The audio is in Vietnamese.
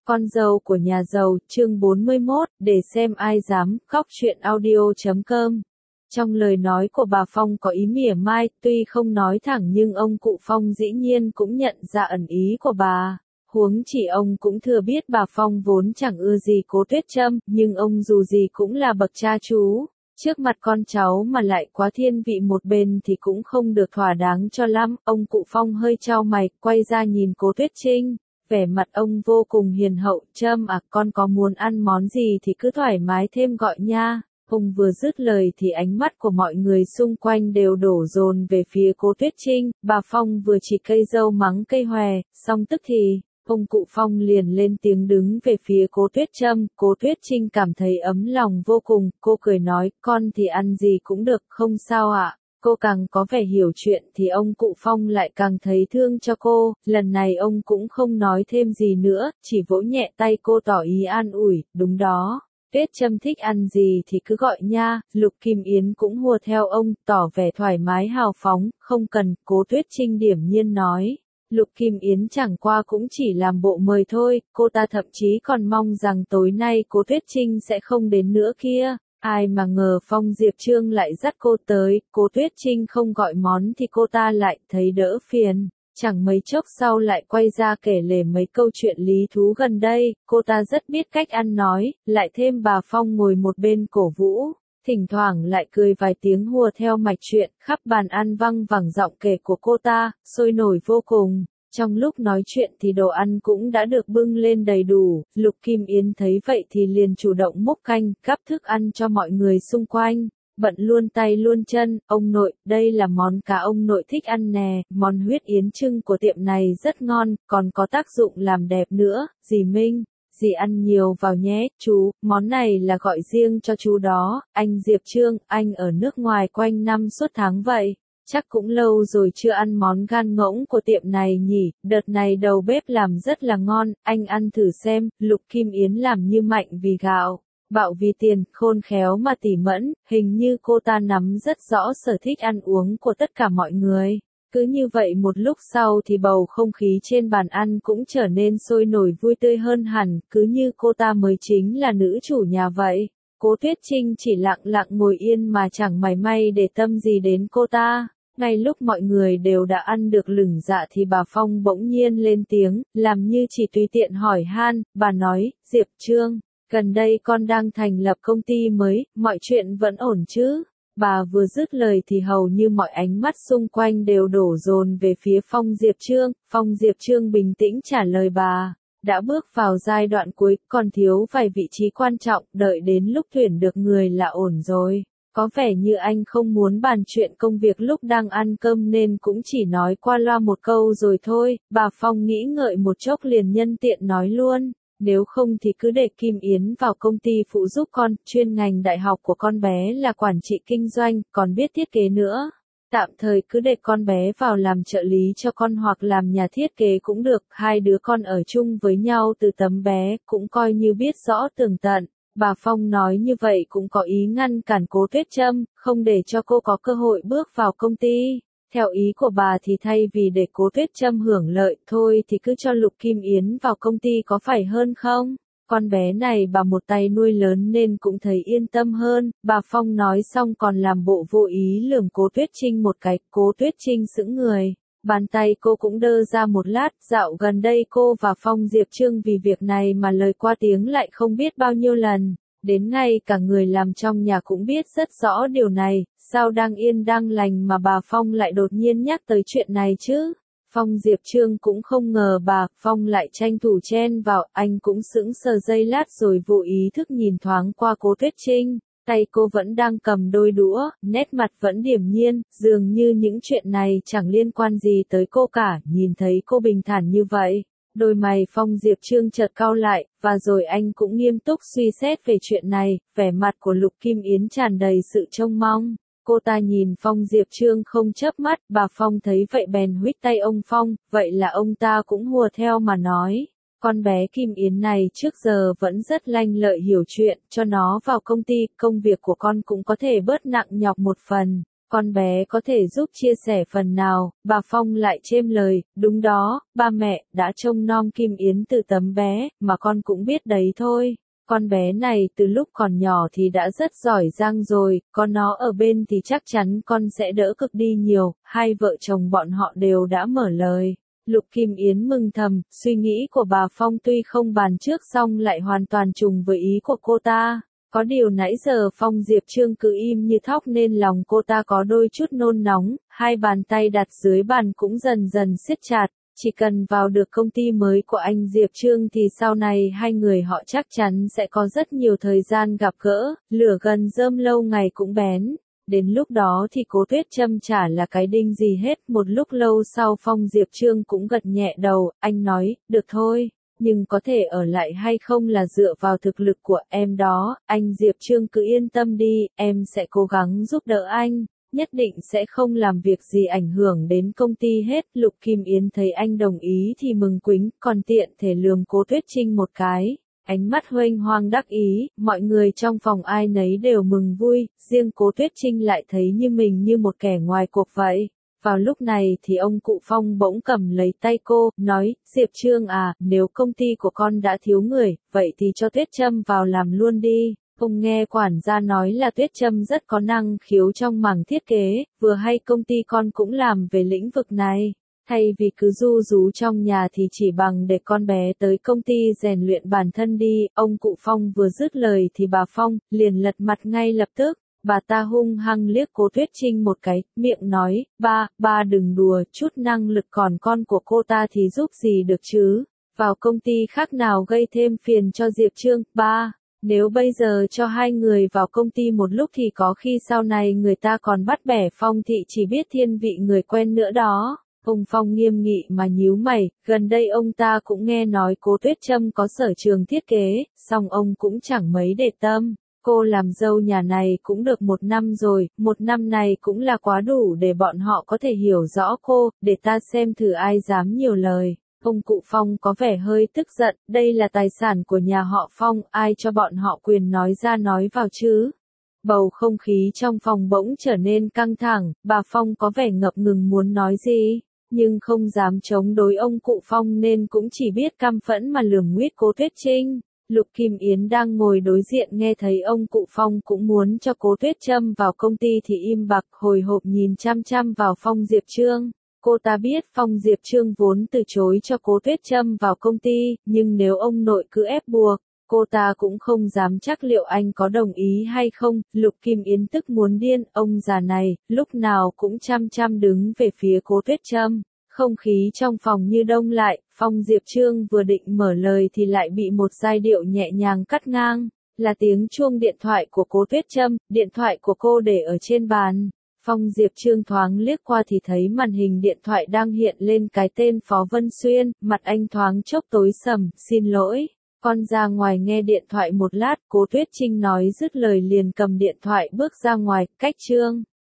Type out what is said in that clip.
Con dâu của nhà giàu, chương 41, để xem ai dám, khóc chuyện audio.com. Trong lời nói của bà Phong có ý mỉa mai, tuy không nói thẳng nhưng ông cụ Phong dĩ nhiên cũng nhận ra ẩn ý của bà. Huống chỉ ông cũng thừa biết bà Phong vốn chẳng ưa gì Cố Tuyết Trâm, nhưng ông dù gì cũng là bậc cha chú. Trước mặt con cháu mà lại quá thiên vị một bên thì cũng không được thỏa đáng cho lắm. Ông cụ Phong hơi chau mày, quay ra nhìn Cố Tuyết Trinh. Vẻ mặt ông vô cùng hiền hậu, Trâm à, con có muốn ăn món gì thì cứ thoải mái thêm gọi nha. Ông vừa dứt lời thì ánh mắt của mọi người xung quanh đều đổ dồn về phía Cố Tuyết Trinh. Bà Phong vừa chỉ cây dâu mắng cây hòe, xong tức thì ông cụ Phong liền lên tiếng đứng về phía Cố Tuyết Trâm. Cố Tuyết Trinh cảm thấy ấm lòng vô cùng, cô cười nói, con thì ăn gì cũng được, không sao ạ. Cô càng có vẻ hiểu chuyện thì ông cụ Phong lại càng thấy thương cho cô, lần này ông cũng không nói thêm gì nữa, chỉ vỗ nhẹ tay cô tỏ ý an ủi, đúng đó. Tuyết Trâm thích ăn gì thì cứ gọi nha. Lục Kim Yến cũng hùa theo ông, tỏ vẻ thoải mái hào phóng, không cần. Cố Tuyết Trinh điểm nhiên nói. Lục Kim Yến chẳng qua cũng chỉ làm bộ mời thôi, cô ta thậm chí còn mong rằng tối nay Cố Tuyết Trinh sẽ không đến nữa kia. Ai mà ngờ Phong Diệp Trương lại dắt cô tới, Cố Tuyết Trinh không gọi món thì cô ta lại thấy đỡ phiền. Chẳng mấy chốc sau lại quay ra kể lể mấy câu chuyện lý thú gần đây, cô ta rất biết cách ăn nói, lại thêm bà Phong ngồi một bên cổ vũ, thỉnh thoảng lại cười vài tiếng hùa theo mạch chuyện, khắp bàn ăn văng vẳng giọng kể của cô ta, sôi nổi vô cùng. Trong lúc nói chuyện thì đồ ăn cũng đã được bưng lên đầy đủ, Lục Kim Yến thấy vậy thì liền chủ động múc canh, gắp thức ăn cho mọi người xung quanh. Bận luôn tay luôn chân, ông nội, đây là món cá ông nội thích ăn nè, món huyết yến trưng của tiệm này rất ngon, còn có tác dụng làm đẹp nữa, dì Minh, dì ăn nhiều vào nhé, chú, món này là gọi riêng cho chú đó, anh Diệp Trương, anh ở nước ngoài quanh năm suốt tháng vậy. Chắc cũng lâu rồi chưa ăn món gan ngỗng của tiệm này nhỉ, đợt này đầu bếp làm rất là ngon, anh ăn thử xem. Lục Kim Yến làm như mạnh vì gạo, bạo vì tiền, khôn khéo mà tỉ mẫn, hình như cô ta nắm rất rõ sở thích ăn uống của tất cả mọi người. Cứ như vậy một lúc sau thì bầu không khí trên bàn ăn cũng trở nên sôi nổi vui tươi hơn hẳn, cứ như cô ta mới chính là nữ chủ nhà vậy. Cố Tuyết Trinh chỉ lặng lặng ngồi yên mà chẳng mảy may để tâm gì đến cô ta. Ngay lúc mọi người đều đã ăn được lửng dạ thì bà Phong bỗng nhiên lên tiếng, làm như chỉ tùy tiện hỏi han, bà nói, Diệp Trương, gần đây con đang thành lập công ty mới, mọi chuyện vẫn ổn chứ? Bà vừa dứt lời thì hầu như mọi ánh mắt xung quanh đều đổ dồn về phía Phong Diệp Trương. Phong Diệp Trương bình tĩnh trả lời bà, đã bước vào giai đoạn cuối, còn thiếu vài vị trí quan trọng, đợi đến lúc tuyển được người là ổn rồi. Có vẻ như anh không muốn bàn chuyện công việc lúc đang ăn cơm nên cũng chỉ nói qua loa một câu rồi thôi. Bà Phong nghĩ ngợi một chốc liền nhân tiện nói luôn, nếu không thì cứ để Kim Yến vào công ty phụ giúp con, chuyên ngành đại học của con bé là quản trị kinh doanh, còn biết thiết kế nữa. Tạm thời cứ để con bé vào làm trợ lý cho con hoặc làm nhà thiết kế cũng được, hai đứa con ở chung với nhau từ tấm bé, cũng coi như biết rõ tường tận. Bà Phong nói như vậy cũng có ý ngăn cản Cố Tuyết Trâm, không để cho cô có cơ hội bước vào công ty. Theo ý của bà thì thay vì để Cố Tuyết Trâm hưởng lợi thôi thì cứ cho Lục Kim Yến vào công ty có phải hơn không? Con bé này bà một tay nuôi lớn nên cũng thấy yên tâm hơn. Bà Phong nói xong còn làm bộ vô ý lườm Cố Tuyết Trinh một cái. Cố Tuyết Trinh sững người. Bàn tay cô cũng đơ ra một lát, dạo gần đây cô và Phong Diệp Trương vì việc này mà lời qua tiếng lại không biết bao nhiêu lần. Đến ngay cả người làm trong nhà cũng biết rất rõ điều này, sao đang yên đang lành mà bà Phong lại đột nhiên nhắc tới chuyện này chứ? Phong Diệp Trương cũng không ngờ bà Phong lại tranh thủ chen vào, anh cũng sững sờ giây lát rồi vô ý thức nhìn thoáng qua Cố Tuyết Trinh. Tay cô vẫn đang cầm đôi đũa, nét mặt vẫn điềm nhiên, dường như những chuyện này chẳng liên quan gì tới cô cả. Nhìn thấy cô bình thản như vậy, đôi mày Phong Diệp Trương chợt cau lại, và rồi anh cũng nghiêm túc suy xét về chuyện này. Vẻ mặt của Lục Kim Yến tràn đầy sự trông mong. Cô ta nhìn Phong Diệp Trương không chớp mắt, bà Phong thấy vậy bèn huých tay ông Phong, vậy là ông ta cũng hùa theo mà nói. Con bé Kim Yến này trước giờ vẫn rất lanh lợi hiểu chuyện, cho nó vào công ty, công việc của con cũng có thể bớt nặng nhọc một phần. Con bé có thể giúp chia sẻ phần nào, bà Phong lại chêm lời, đúng đó, ba mẹ, đã trông nom Kim Yến từ tấm bé, mà con cũng biết đấy thôi. Con bé này từ lúc còn nhỏ thì đã rất giỏi giang rồi, có nó ở bên thì chắc chắn con sẽ đỡ cực đi nhiều, hai vợ chồng bọn họ đều đã mở lời. Lục Kim Yến mừng thầm, suy nghĩ của bà Phong tuy không bàn trước xong lại hoàn toàn trùng với ý của cô ta. Có điều nãy giờ Phong Diệp Trương cứ im như thóc nên lòng cô ta có đôi chút nôn nóng, hai bàn tay đặt dưới bàn cũng dần dần siết chặt. Chỉ cần vào được công ty mới của anh Diệp Trương thì sau này hai người họ chắc chắn sẽ có rất nhiều thời gian gặp gỡ, lửa gần rơm lâu ngày cũng bén. Đến lúc đó thì Cố Tuyết Trâm chả là cái đinh gì hết. Một lúc lâu sau Phong Diệp Trương cũng gật nhẹ đầu, anh nói, được thôi, nhưng có thể ở lại hay không là dựa vào thực lực của em đó, anh Diệp Trương cứ yên tâm đi, em sẽ cố gắng giúp đỡ anh. Nhất định sẽ không làm việc gì ảnh hưởng đến công ty hết. Lục Kim Yến thấy anh đồng ý thì mừng quính, còn tiện thể lườm Cố Tuyết Trinh một cái. Ánh mắt huênh hoang đắc ý, mọi người trong phòng ai nấy đều mừng vui, riêng Cố Tuyết Trinh lại thấy như mình như một kẻ ngoài cuộc vậy. Vào lúc này thì ông cụ Phong bỗng cầm lấy tay cô, nói, Diệp Trương à, nếu công ty của con đã thiếu người, vậy thì cho Tuyết Trâm vào làm luôn đi. Ông nghe quản gia nói là Tuyết Trâm rất có năng khiếu trong mảng thiết kế, vừa hay công ty con cũng làm về lĩnh vực này. Thay vì cứ ru rú trong nhà thì chỉ bằng để con bé tới công ty rèn luyện bản thân đi. Ông cụ Phong vừa dứt lời thì bà Phong liền lật mặt ngay lập tức. Bà ta hung hăng liếc Cố Tuyết Trinh một cái, miệng nói, ba đừng đùa, chút năng lực còn con của cô ta thì giúp gì được chứ. Vào công ty khác nào gây thêm phiền cho Diệp Trương, ba. Nếu bây giờ cho hai người vào công ty một lúc thì có khi sau này người ta còn bắt bẻ Phong thị chỉ biết thiên vị người quen nữa đó. Ông Phong nghiêm nghị mà nhíu mày, gần đây ông ta cũng nghe nói Cố Tuyết Trâm có sở trường thiết kế, song ông cũng chẳng mấy để tâm. Cô làm dâu nhà này cũng được 1 năm rồi, 1 năm này cũng là quá đủ để bọn họ có thể hiểu rõ cô, để ta xem thử ai dám nhiều lời. Ông cụ Phong có vẻ hơi tức giận, đây là tài sản của nhà họ Phong, ai cho bọn họ quyền nói ra nói vào chứ? Bầu không khí trong phòng bỗng trở nên căng thẳng, bà Phong có vẻ ngập ngừng muốn nói gì, nhưng không dám chống đối ông cụ Phong nên cũng chỉ biết căm phẫn mà lườm nguýt Cố Tuyết Trinh. Lục Kim Yến đang ngồi đối diện nghe thấy ông cụ Phong cũng muốn cho Cố Tuyết Trâm vào công ty thì im bặt hồi hộp nhìn chăm chăm vào Phong Diệp Trương. Cô ta biết Phong Diệp Trương vốn từ chối cho Cố Tuyết Trâm vào công ty, nhưng nếu ông nội cứ ép buộc, cô ta cũng không dám chắc liệu anh có đồng ý hay không. Lục Kim Yến tức muốn điên, ông già này, lúc nào cũng chăm chăm đứng về phía Cố Tuyết Trâm. Không khí trong phòng như đông lại, Phong Diệp Trương vừa định mở lời thì lại bị một giai điệu nhẹ nhàng cắt ngang, là tiếng chuông điện thoại của Cố Tuyết Trâm, điện thoại của cô để ở trên bàn. Phong Diệp Trương thoáng liếc qua thì thấy màn hình điện thoại đang hiện lên cái tên Phó Vân Xuyên, mặt anh thoáng chốc tối sầm, xin lỗi, con ra ngoài nghe điện thoại một lát. Cố Tuyết Trinh nói dứt lời liền cầm điện thoại bước ra ngoài, cách Trương.